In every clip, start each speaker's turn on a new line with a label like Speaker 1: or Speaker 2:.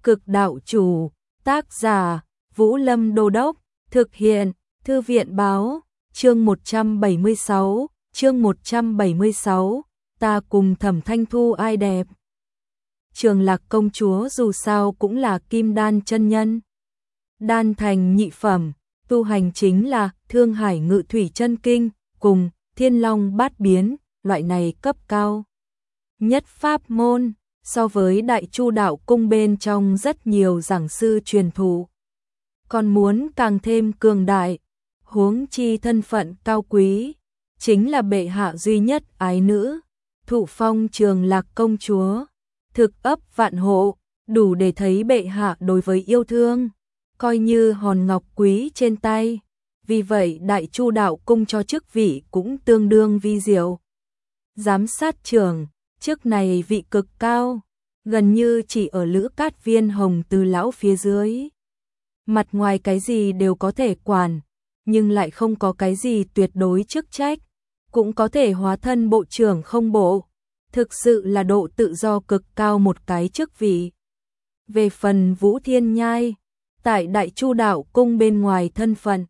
Speaker 1: Cực đạo chủ, tác giả, Vũ Lâm Đô Đốc, thực hiện, Thư viện báo, chương 176, ta cùng Thẩm Thanh Thu ai đẹp. Trường Lạc công chúa dù sao cũng là kim đan chân nhân. Đan thành nhị phẩm, tu hành chính là Thương Hải Ngự Thủy chân kinh, cùng Thiên Long bát biến, loại này cấp cao nhất pháp môn, so với Đại Chu đạo cung bên trong rất nhiều giảng sư truyền thụ. Còn muốn càng thêm cường đại, huống chi thân phận cao quý, chính là bệ hạ duy nhất ái nữ, thụ phong Trường Lạc công chúa, thực ấp vạn hộ, đủ để thấy bệ hạ đối với yêu thương, coi như hòn ngọc quý trên tay. Vì vậy Đại Chu đạo cung cho chức vị cũng tương đương vi diệu. Giám sát trưởng, chức này vị cực cao, gần như chỉ ở Lữ Cát Viên Hồng Từ lão phía dưới. Mặt ngoài cái gì đều có thể quản, nhưng lại không có cái gì tuyệt đối chức trách, cũng có thể hóa thân bộ trưởng không bộ, thực sự là độ tự do cực cao một cái chức vị. Về phần Vũ Thiên Nhai, tại Đại Chu đạo cung bên ngoài thân phận,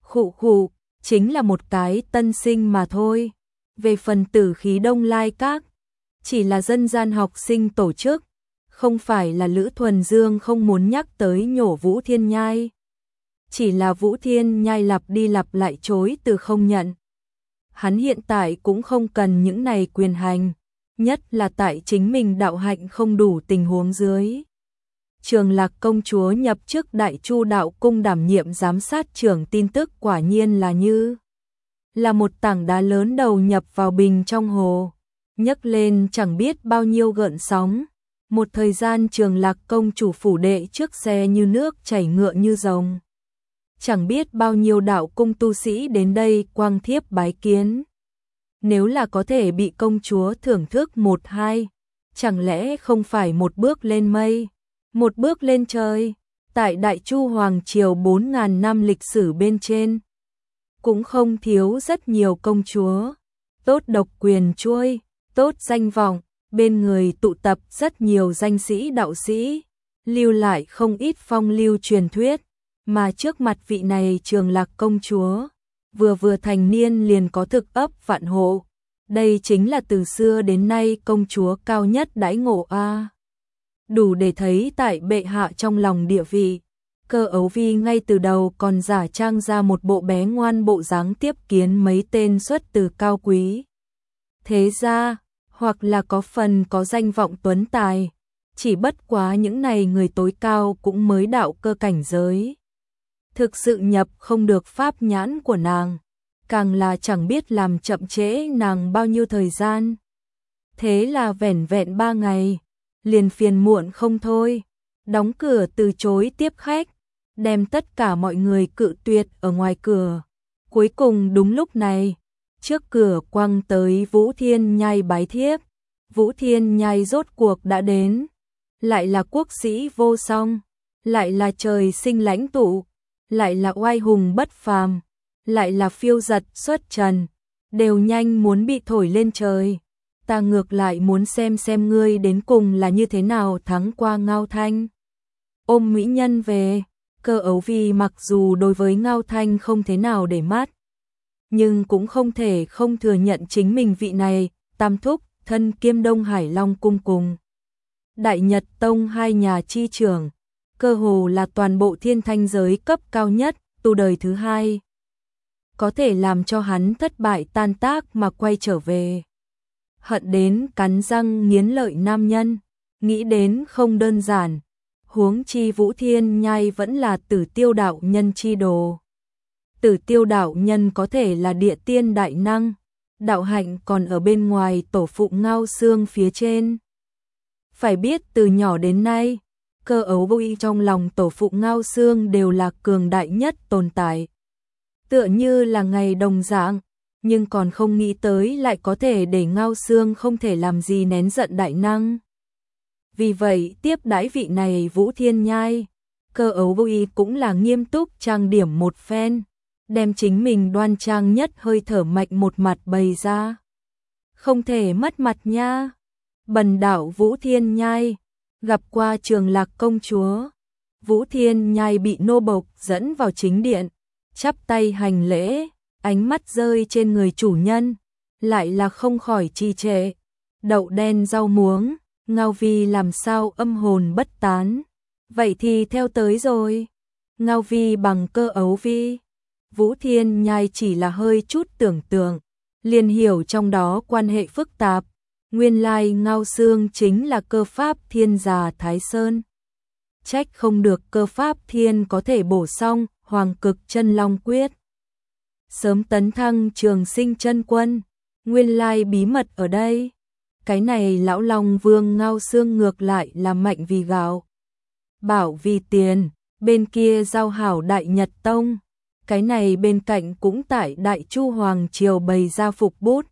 Speaker 1: chính là một cái tân sinh mà thôi. Về phần Tử Khí Đông Lai Các, chỉ là dân gian học sinh tổ chức, không phải là Lữ Thuần Dương không muốn nhắc tới nhổ Vũ Thiên Nhai. Chỉ là Vũ Thiên Nhai lặp đi lặp lại chối từ không nhận. Hắn hiện tại cũng không cần những này quyền hành, nhất là tại chính mình đạo hạnh không đủ tình huống dưới. Trường Lạc công chúa nhập chức Đại Chu đạo cung đảm nhiệm giám sát trưởng, tin tức quả nhiên là như là một tảng đá lớn đầu nhập vào bình trong hồ, nhấc lên chẳng biết bao nhiêu gợn sóng. Một thời gian Trường Lạc công chủ phủ đệ trước xe như nước chảy ngựa như rồng. Chẳng biết bao nhiêu đạo cung tu sĩ đến đây quang thiếp bái kiến. Nếu là có thể bị công chúa thưởng thức một hai, chẳng lẽ không phải một bước lên mây, một bước lên trời. Tại Đại Chu Hoàng Triều 4.000 năm lịch sử bên trên, cũng không thiếu rất nhiều công chúa, tốt độc quyền chuôi, tốt danh vọng, bên người tụ tập rất nhiều danh sĩ đạo sĩ, lưu lại không ít phong lưu truyền thuyết, mà trước mặt vị này Trường Lạc công chúa, vừa thành niên liền có thực ấp vạn hộ, đây chính là từ xưa đến nay công chúa cao nhất đãi ngộ a. Đủ để thấy tại bệ hạ trong lòng địa vị. Cơ Ấu Vi ngay từ đầu còn giả trang ra một bộ bé ngoan bộ dáng tiếp kiến mấy tên xuất từ cao quý thế gia, hoặc là có phần có danh vọng tuấn tài, chỉ bất quá những này người tối cao cũng mới đạo cơ cảnh giới. Thực sự nhập không được pháp nhãn của nàng, càng là chẳng biết làm chậm trễ nàng bao nhiêu thời gian. Thế là vẻn vẹn 3 ngày, liền phiền muộn không thôi, đóng cửa từ chối tiếp khách, đem tất cả mọi người cự tuyệt ở ngoài cửa. Cuối cùng đúng lúc này, trước cửa quăng tới Vũ Thiên Nhai bái thiếp. Vũ Thiên Nhai rốt cuộc đã đến, lại là quốc sĩ vô song, lại là trời sinh lãnh tụ, lại là oai hùng bất phàm, lại là phiêu giật xuất trần, đều nhanh muốn bị thổi lên trời. Ta ngược lại muốn xem ngươi đến cùng là như thế nào thắng qua Ngao Thanh. Ôm mỹ nhân về. Cơ Ấu Vi mặc dù đối với Ngao Thanh không thế nào để mắt, nhưng cũng không thể không thừa nhận chính mình vị này tam thúc thân kiêm Đông Hải Long cung cùng Đại Nhật Tông hai nhà chi trưởng, cơ hồ là toàn bộ thiên thanh giới cấp cao nhất, tu đời thứ hai. Có thể làm cho hắn thất bại tan tác mà quay trở về. Hận đến cắn răng nghiến lợi nam nhân, nghĩ đến không đơn giản. Huống chi Vũ Thiên Nhai vẫn là Tử Tiêu đạo nhân chi đồ. Tử Tiêu đạo nhân có thể là địa tiên đại năng, đạo hạnh còn ở bên ngoài tổ phụ Ngao Xương phía trên. Phải biết từ nhỏ đến nay, Cơ Ấu Vi trong lòng tổ phụ Ngao Xương đều là cường đại nhất tồn tại. Tựa như là ngày đồng dạng, nhưng còn không nghĩ tới lại có thể để Ngao Xương không thể làm gì nén giận đại năng. Vì vậy tiếp đãi vị này Vũ Thiên Nhai, Cơ Ấu Vi cũng là nghiêm túc trang điểm một phen, đem chính mình đoan trang nhất hơi thở mạnh một mặt bày ra. Không thể mất mặt nha. Bần đạo Vũ Thiên Nhai, Gặp qua Trường Lạc công chúa. Vũ Thiên Nhai bị nô bộc dẫn vào chính điện, chắp tay hành lễ, ánh mắt rơi trên người chủ nhân, lại là không khỏi trì trệ. Đậu đen rau muống, Ngao Vi làm sao âm hồn bất tán. Vậy thì theo tới rồi. Ngao Vi bằng Cơ Ấu Vi. Vũ Thiên Nhai chỉ là hơi chút tưởng tượng, liền hiểu trong đó quan hệ phức tạp. Nguyên lai Ngao Xương chính là cơ pháp thiên già Thái Sơn. Trách không được cơ pháp thiên có thể bổ xong Hoàng Cực Chân Long Quyết. Sớm tấn thăng Trường Sinh Chân Quân, nguyên lai bí mật ở đây. Cái này lão Long Vương Ngao Xương ngược lại là mạnh vì gạo, bảo vì tiền, bên kia giao hảo Đại Nhật Tông, cái này bên cạnh cũng tại Đại Chu Hoàng Triều bày ra phục bút.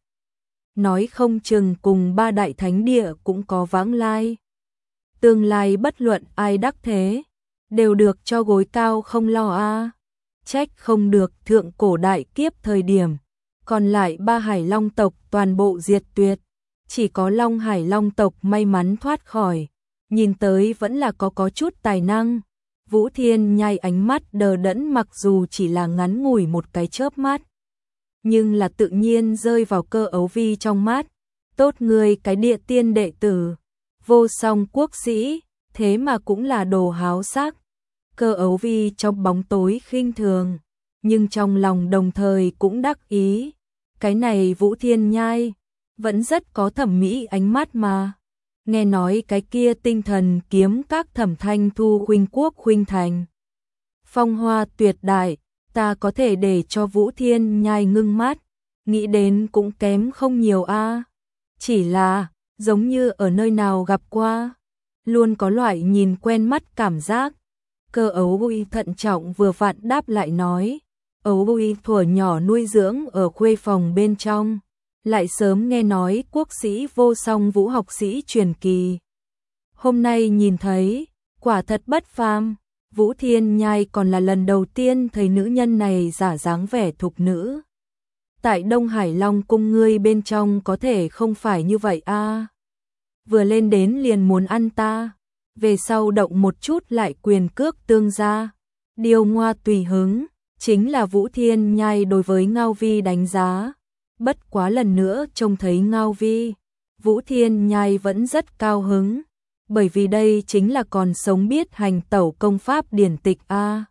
Speaker 1: Nói không chừng cùng ba đại thánh địa cũng có vãng lai. Tương lai bất luận ai đắc thế, đều được cho gối cao không lo a. Trách không được thượng cổ đại kiếp thời điểm, còn lại ba Hải Long tộc toàn bộ diệt tuyệt, chỉ có Long Hải Long tộc may mắn thoát khỏi, nhìn tới vẫn là có chút tài năng. Vũ Thiên Nhai ánh mắt đờ đẫn, mặc dù chỉ là ngắn ngủi một cái chớp mắt, nhưng là tự nhiên rơi vào Cơ Ấu Vi trong mắt. Tốt người cái địa tiên đệ tử, vô song quốc sĩ, thế mà cũng là đồ háo sắc. Cơ Ấu Vi trong bóng tối khinh thường, nhưng trong lòng đồng thời cũng đắc ý. Cái này Vũ Thiên Nhai vẫn rất có thẩm mỹ ánh mắt mà. Nghe nói cái kia tinh thần kiếm các Thẩm Thanh Thu huynh quốc huynh thành, phong hoa tuyệt đại, ta có thể để cho Vũ Thiên Nhai ngưng mắt, nghĩ đến cũng kém không nhiều a. Chỉ là, giống như ở nơi nào gặp qua, luôn có loại nhìn quen mắt cảm giác. Cơ Ấu Vi thận trọng vừa vặn đáp lại nói, Ấu Vi thuở nhỏ nuôi dưỡng ở khuê phòng bên trong, lại sớm nghe nói quốc sĩ vô song Vũ học sĩ truyền kỳ. Hôm nay nhìn thấy, quả thật bất phàm. Vũ Thiên Nhai còn là lần đầu tiên thấy nữ nhân này giả dáng vẻ thục nữ. Tại Đông Hải Long cung ngươi bên trong có thể không phải như vậy a. Vừa lên đến liền muốn ăn ta, về sau động một chút lại quyền cước tương gia, điều ngoa tùy hứng, chính là Vũ Thiên Nhai đối với Ngao Vi đánh giá. Bất quá lần nữa trông thấy Ngao Vi, Vũ Thiên Nhai vẫn rất cao hứng, bởi vì đây chính là còn sống biết hành tẩu công pháp điển tịch a.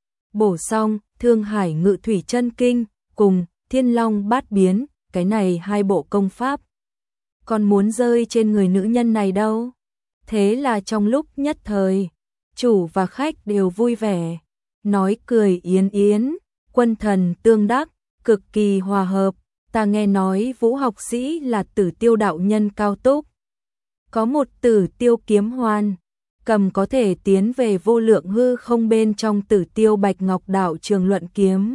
Speaker 1: Bổ xong Thương Hải Ngự Thủy Chân Kinh cùng Thiên Long Bát Biến, cái này hai bộ công pháp còn muốn rơi trên người nữ nhân này đâu. Thế là trong lúc nhất thời, chủ và khách đều vui vẻ, nói cười yến yến, quân thần tương đắc, cực kỳ hòa hợp. Ta nghe nói Vũ học sĩ là Tử Tiêu đạo nhân cao túc, có một Tử Tiêu kiếm hoàn, cầm có thể tiến về vô lượng hư không bên trong Tử Tiêu Bạch Ngọc đạo trường luận kiếm.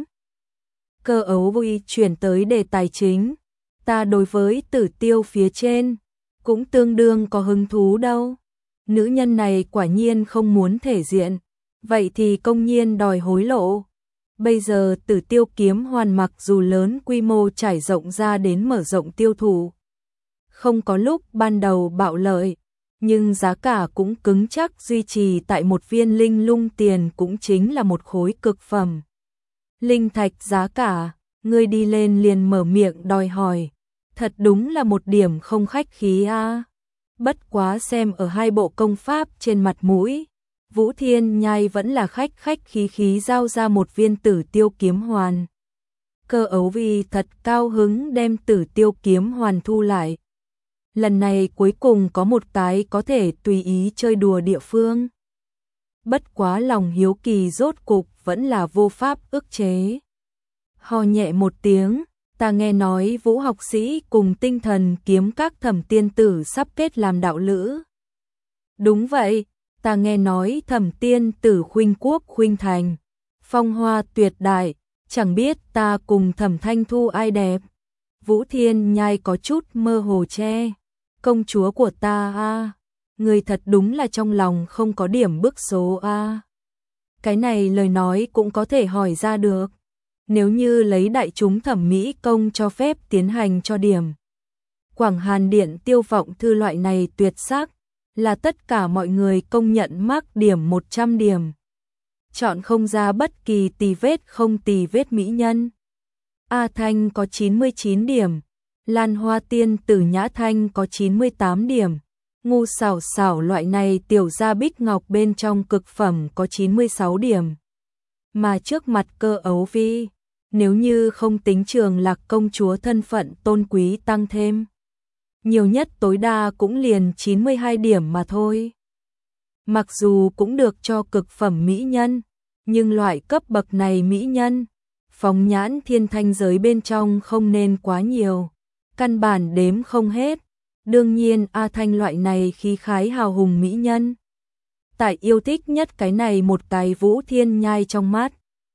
Speaker 1: Cơ Ấu Vi chuyển tới đề tài chính, ta đối với Tử Tiêu phía trên cũng tương đương có hứng thú đâu. Nữ nhân này quả nhiên không muốn thể diện, vậy thì công nhiên đòi hối lộ. Bây giờ Tử Tiêu kiếm hoàn mặc dù lớn quy mô trải rộng ra đến mở rộng tiêu thụ, không có lúc ban đầu bạo lợi, nhưng giá cả cũng cứng chắc duy trì tại một viên linh lung tiền cũng chính là một khối cực phẩm. Linh thạch giá cả, ngươi đi lên liền mở miệng đòi hỏi, thật đúng là một điểm không khách khí a. Bất quá xem ở hai bộ công pháp trên mặt mũi, Vũ Thiên Nhai vẫn là khách khí khí giao ra một viên Tử Tiêu kiếm hoàn. Cơ Ấu Vi thật cao hứng đem Tử Tiêu kiếm hoàn thu lại. Lần này cuối cùng có một cái có thể tùy ý chơi đùa địa phương. Bất quá lòng hiếu kỳ rốt cục vẫn là vô pháp ức chế. Ho nhẹ một tiếng, ta nghe nói Vũ học sĩ cùng tinh thần kiếm các Thẩm tiên tử sắp kết làm đạo lữ. Đúng vậy, ta nghe nói Thẩm tiên tử khuynh quốc khuynh thành, phong hoa tuyệt đại, chẳng biết ta cùng Thẩm Thanh Thu ai đẹp. Vũ Thiên Nhai có chút mơ hồ che, công chúa của ta a, người thật đúng là trong lòng không có điểm bức số a. Cái này lời nói cũng có thể hỏi ra được. Nếu như lấy đại chúng thẩm mỹ công cho phép tiến hành cho điểm, Quảng Hàn Điện Tiêu Vọng Thư loại này tuyệt sắc, là tất cả mọi người công nhận mắc điểm 100 điểm. Chọn không ra bất kỳ tì vết không tì vết mỹ nhân. A Thanh có 99 điểm, Lan Hoa Tiên Tử Nhã Thanh có 98 điểm, Ngu Xảo Xảo loại này tiểu gia bích ngọc bên trong cực phẩm có 96 điểm. Mà trước mặt Cơ Ấu Vi, nếu như không tính Trường Lạc công chúa thân phận tôn quý tăng thêm, nhiều nhất tối đa cũng liền 92 điểm mà thôi. Mặc dù cũng được cho cực phẩm mỹ nhân, nhưng loại cấp bậc này mỹ nhân, phóng nhãn thiên thanh giới bên trong không nên quá nhiều, căn bản đếm không hết. Đương nhiên A Thanh loại này khí khái hào hùng mỹ nhân, tại yêu thích nhất cái này một cái Vũ Thiên Nhai trong mắt.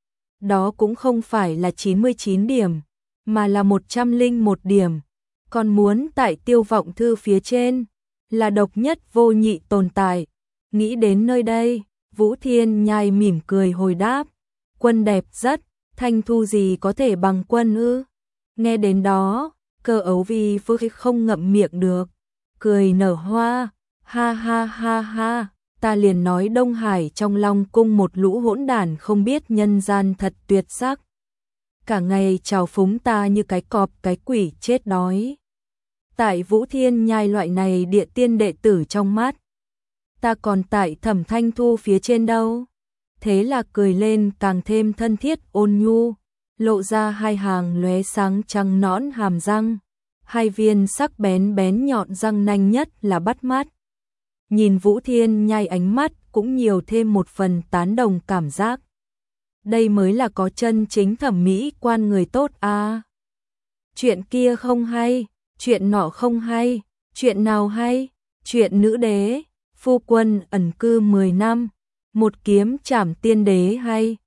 Speaker 1: Đó cũng không phải là 99 điểm, mà là 101 điểm. Còn muốn tại Tiêu Vọng Thư phía trên, là độc nhất vô nhị tồn tại. Nghĩ đến nơi đây, Vũ Thiên Nhai mỉm cười hồi đáp, quân đẹp rất, Thanh Thu gì có thể bằng quân ư? Nghe đến đó, Cơ Ấu Vi không ngậm miệng được, cười nở hoa, ha ha ha ha, ta liền nói Đông Hải trong Long cung một lũ hỗn đản không biết nhân gian thật tuyệt sắc. Cả ngày trào phúng ta như cái cọp cái quỷ chết đói. Tại Vũ Thiên Nhai loại này địa tiên đệ tử trong mắt, ta còn tại Thẩm Thanh Thu phía trên đâu. Thế là cười lên càng thêm thân thiết ôn nhu, lộ ra hai hàng lóe sáng trắng nõn hàm răng, hai viên sắc bén bén nhọn răng nanh nhất là bắt mắt. Nhìn Vũ Thiên Nhai ánh mắt cũng nhiều thêm một phần tán đồng cảm giác. Đây mới là có chân chính thẩm mỹ quan người tốt à. Chuyện kia không hay, chuyện nọ không hay, chuyện nào hay, chuyện nữ đế, phu quân ẩn cư 10 năm, một kiếm trảm tiên đế hay,